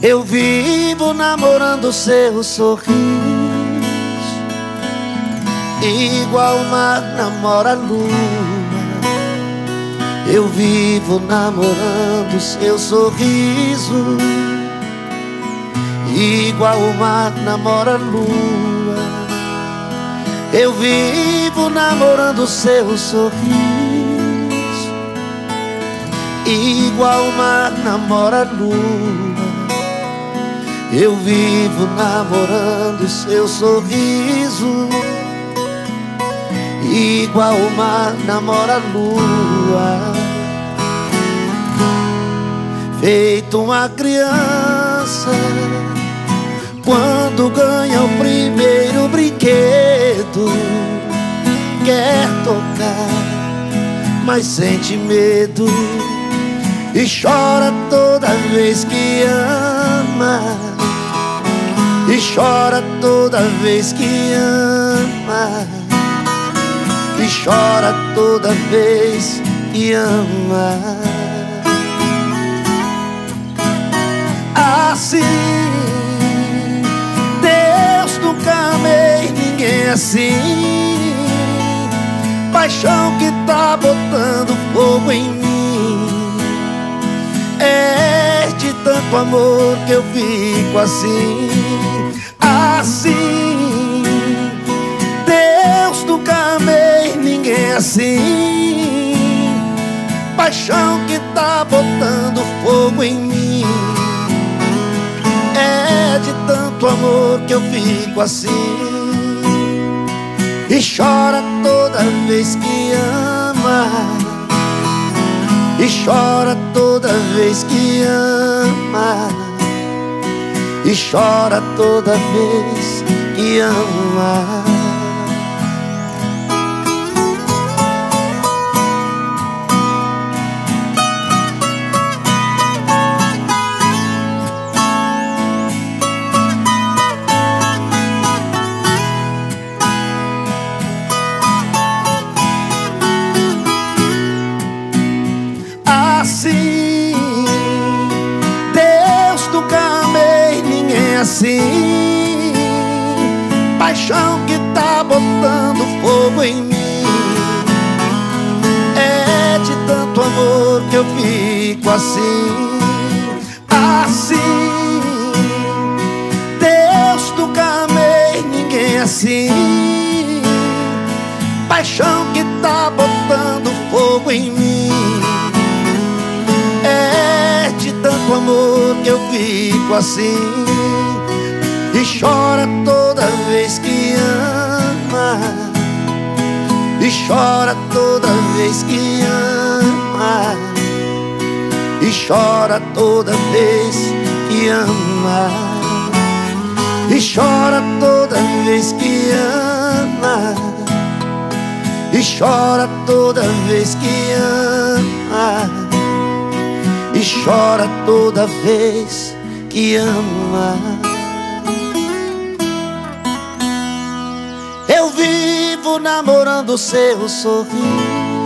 Eu vivo namorando seu sorriso, igual o mar namora a lua. Eu vivo namorando seu sorriso, igual o mar namora a lua. Eu vivo namorando seu sorriso, igual o mar namora a lua. Eu vivo namorando seu sorriso, igual o mar namora a lua. Feito uma criança quando ganha o primeiro brinquedo, quer tocar, mas sente medo e chora toda vez que ama, e chora toda vez que ama, e chora toda vez que ama. Assim, Deus nunca amei ninguém assim. Paixão que tá botando fogo em mim. É de tanto amor que eu fico assim. Assim, Deus nunca amei ninguém assim. Paixão que tá botando fogo em mim. É de tanto amor que eu fico assim. E chora toda vez que ama, e chora toda vez que ama, e chora toda vez que ama. Assim, Deus nunca amei ninguém assim. Paixão que tá botando fogo em mim. É de tanto amor que eu fico assim. Assim, Deus nunca amei ninguém assim. Paixão que tá botando fogo em mim. É de tanto amor que eu fico assim. E chora toda vez que ama, e chora toda vez que ama, e chora toda vez que ama, e chora toda vez que ama, e chora toda vez que ama, e chora toda vez que ama. Eu vivo namorando seu sorriso,